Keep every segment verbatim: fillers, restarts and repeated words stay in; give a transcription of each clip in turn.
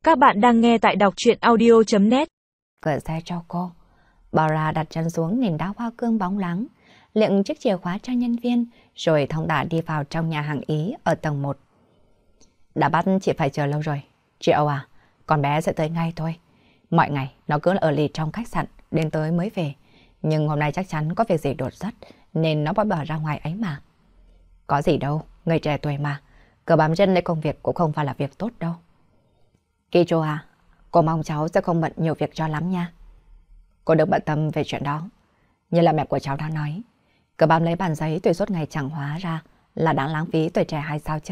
Các bạn đang nghe tại đọc truyện audio chấm net. Cửa xe cho cô. Bora đặt chân xuống nền đá hoa cương bóng loáng, liệng chiếc chìa khóa cho nhân viên, rồi thong thả đi vào trong nhà hàng Ý ở tầng một. Đã bắt chị phải chờ lâu rồi. Chị Âu à, con bé sẽ tới ngay thôi. Mọi ngày nó cứ ở lì trong khách sạn, đến tới mới về. Nhưng hôm nay chắc chắn có việc gì đột xuất, nên nó bỏ bỏ ra ngoài ấy mà. Có gì đâu, người trẻ tuổi mà. Cứ bám chân lấy công việc cũng không phải là việc tốt đâu. Kicho à, cô mong cháu sẽ không bận nhiều việc cho lắm nha. Cô đừng bận tâm về chuyện đó. Như là mẹ của cháu đã nói, cứ bám lấy bàn giấy tuổi suốt ngày chẳng hóa ra là đáng lãng phí tuổi trẻ hay sao chứ.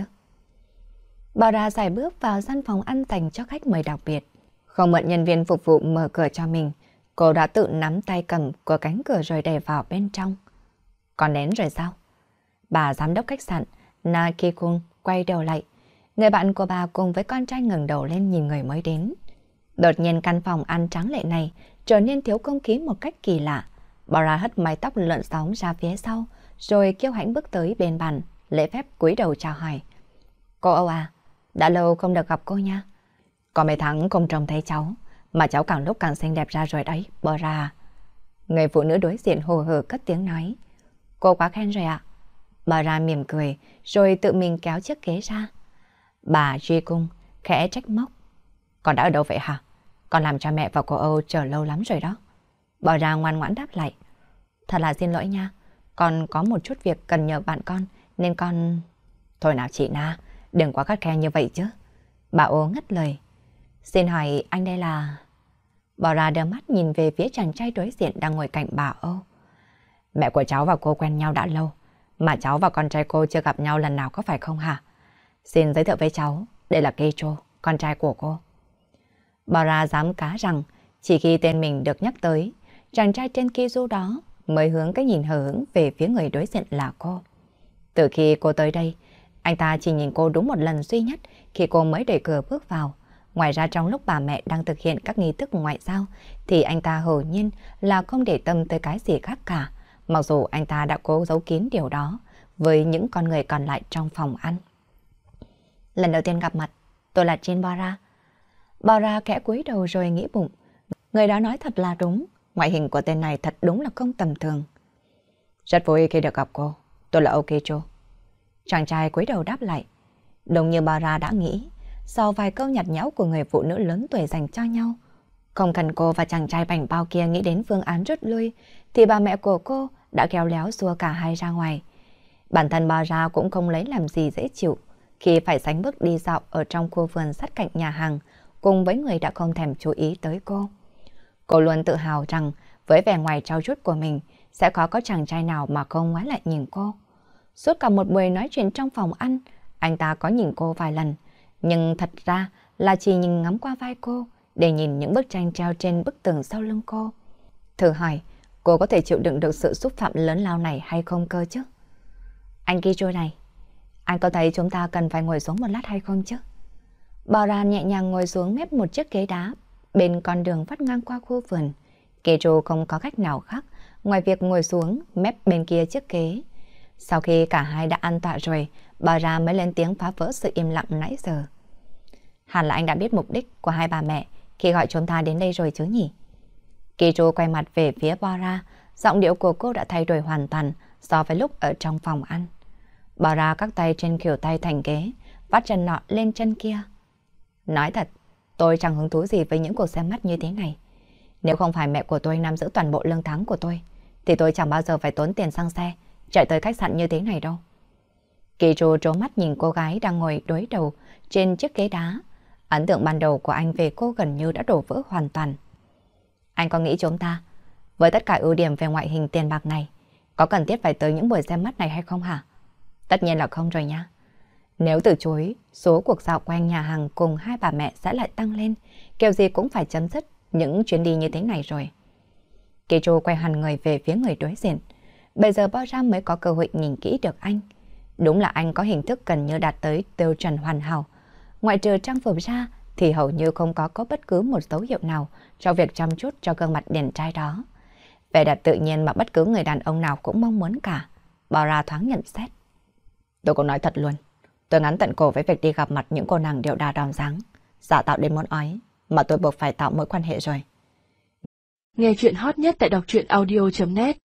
Bora giải bước vào gian phòng ăn dành cho khách mời đặc biệt. Không mượn nhân viên phục vụ mở cửa cho mình, cô đã tự nắm tay cầm của cánh cửa rồi đẩy vào bên trong. Còn đến rồi sao? Bà giám đốc khách sạn Nakikun quay đầu lại. Người bạn của bà cùng với con trai ngẩng đầu lên nhìn người mới đến. Đột nhiên căn phòng ăn tráng lệ này trở nên thiếu không khí một cách kỳ lạ. Bora hất mái tóc lượn sóng ra phía sau, rồi kiêu hãnh bước tới bên bàn, lễ phép cúi đầu chào hỏi. Cô Âu à, đã lâu không được gặp cô nha. Có mấy tháng không trông thấy cháu, mà cháu càng lúc càng xinh đẹp ra rồi đấy, Bora. Người phụ nữ đối diện hồ hởi cất tiếng nói. Cô quá khen rồi ạ. Bora mỉm cười, rồi tự mình kéo chiếc ghế ra. Bà Duy Cung khẽ trách móc. Con đã ở đâu vậy hả? Con làm cho mẹ và cô Âu chờ lâu lắm rồi đó. Bora ngoan ngoãn đáp lại. Thật là xin lỗi nha, con có một chút việc cần nhờ bạn con, nên con... Thôi nào chị Na, đừng quá khắt khe như vậy chứ. Bà Ô ngắt lời. Xin hỏi anh đây là... Bora đưa mắt nhìn về phía chàng trai đối diện đang ngồi cạnh bà Ô. Mẹ của cháu và cô quen nhau đã lâu, mà cháu và con trai cô chưa gặp nhau lần nào có phải không hả? Xin giới thiệu với cháu, đây là Kicho, con trai của cô. Bora dám cá rằng chỉ khi tên mình được nhắc tới, chàng trai trên Kizu đó mới hướng cái nhìn hờ hững về phía người đối diện là cô. Từ khi cô tới đây, anh ta chỉ nhìn cô đúng một lần duy nhất khi cô mới đẩy cửa bước vào. Ngoài ra trong lúc bà mẹ đang thực hiện các nghi thức ngoại giao thì anh ta hầu nhiên là không để tâm tới cái gì khác cả, mặc dù anh ta đã cố giấu kín điều đó với những con người còn lại trong phòng ăn. Lần đầu tiên gặp mặt, tôi là Jin Bora. Bora khẽ cúi đầu rồi nghĩ bụng. Người đó nói thật là đúng, ngoại hình của tên này thật đúng là không tầm thường. Rất vui khi được gặp cô, tôi là Okicho. Chàng trai cúi đầu đáp lại. Đúng như Bora đã nghĩ, sau vài câu nhạt nhẽo của người phụ nữ lớn tuổi dành cho nhau, không cần cô và chàng trai bảnh bao kia nghĩ đến phương án rút lui, thì bà mẹ của cô đã khéo léo xua cả hai ra ngoài. Bản thân Bora cũng không lấy làm gì dễ chịu khi phải sánh bước đi dạo ở trong khu vườn sát cạnh nhà hàng cùng với người đã không thèm chú ý tới cô. Cô luôn tự hào rằng với vẻ ngoài trau chuốt của mình sẽ khó có chàng trai nào mà không ngoái lại nhìn cô. Suốt cả một buổi nói chuyện trong phòng ăn, anh ta có nhìn cô vài lần, nhưng thật ra là chỉ nhìn ngắm qua vai cô để nhìn những bức tranh treo trên bức tường sau lưng cô. Thử hỏi, cô có thể chịu đựng được sự xúc phạm lớn lao này hay không cơ chứ? Anh Kicho này, anh có thấy chúng ta cần phải ngồi xuống một lát hay không chứ? Bora nhẹ nhàng ngồi xuống mép một chiếc ghế đá bên con đường vắt ngang qua khu vườn. Kicho không có cách nào khác ngoài việc ngồi xuống mép bên kia chiếc ghế. Sau khi cả hai đã an tọa rồi, Bora mới lên tiếng phá vỡ sự im lặng nãy giờ. Hẳn là anh đã biết mục đích của hai bà mẹ khi gọi chúng ta đến đây rồi chứ nhỉ? Kicho quay mặt về phía Bora, giọng điệu của cô đã thay đổi hoàn toàn so với lúc ở trong phòng ăn. Bora các tay trên khuỷu tay thành ghế, vắt chân nọ lên chân kia. Nói thật, tôi chẳng hứng thú gì với những cuộc xem mắt như thế này. Nếu không phải mẹ của tôi nắm giữ toàn bộ lương tháng của tôi, thì tôi chẳng bao giờ phải tốn tiền xăng xe, chạy tới khách sạn như thế này đâu. Kicho trố mắt nhìn cô gái đang ngồi đối đầu trên chiếc ghế đá. Ấn tượng ban đầu của anh về cô gần như đã đổ vỡ hoàn toàn. Anh có nghĩ chúng ta, với tất cả ưu điểm về ngoại hình tiền bạc này, có cần thiết phải tới những buổi xem mắt này hay không hả? Tất nhiên là không rồi nha. Nếu từ chối, số cuộc dạo quanh nhà hàng cùng hai bà mẹ sẽ lại tăng lên, kiểu gì cũng phải chấm dứt những chuyến đi như thế này rồi. Kicho quay hẳn người về phía người đối diện. Bây giờ Bora mới có cơ hội nhìn kỹ được anh. Đúng là anh có hình thức gần như đạt tới tiêu chuẩn hoàn hảo. Ngoại trừ trang phục ra thì hầu như không có, có bất cứ một dấu hiệu nào cho việc chăm chút cho gương mặt điển trai đó. Vẻ đẹp tự nhiên mà bất cứ người đàn ông nào cũng mong muốn cả. Bora thoáng nhận xét. Tôi cũng nói thật luôn, tôi ngắn tận cổ với việc đi gặp mặt những cô nàng điệu đà đòn dáng. giả tạo đến muốn ói, mà tôi buộc phải tạo mối quan hệ rồi. Nghe chuyện hot nhất tại đọc truyện audio chấm net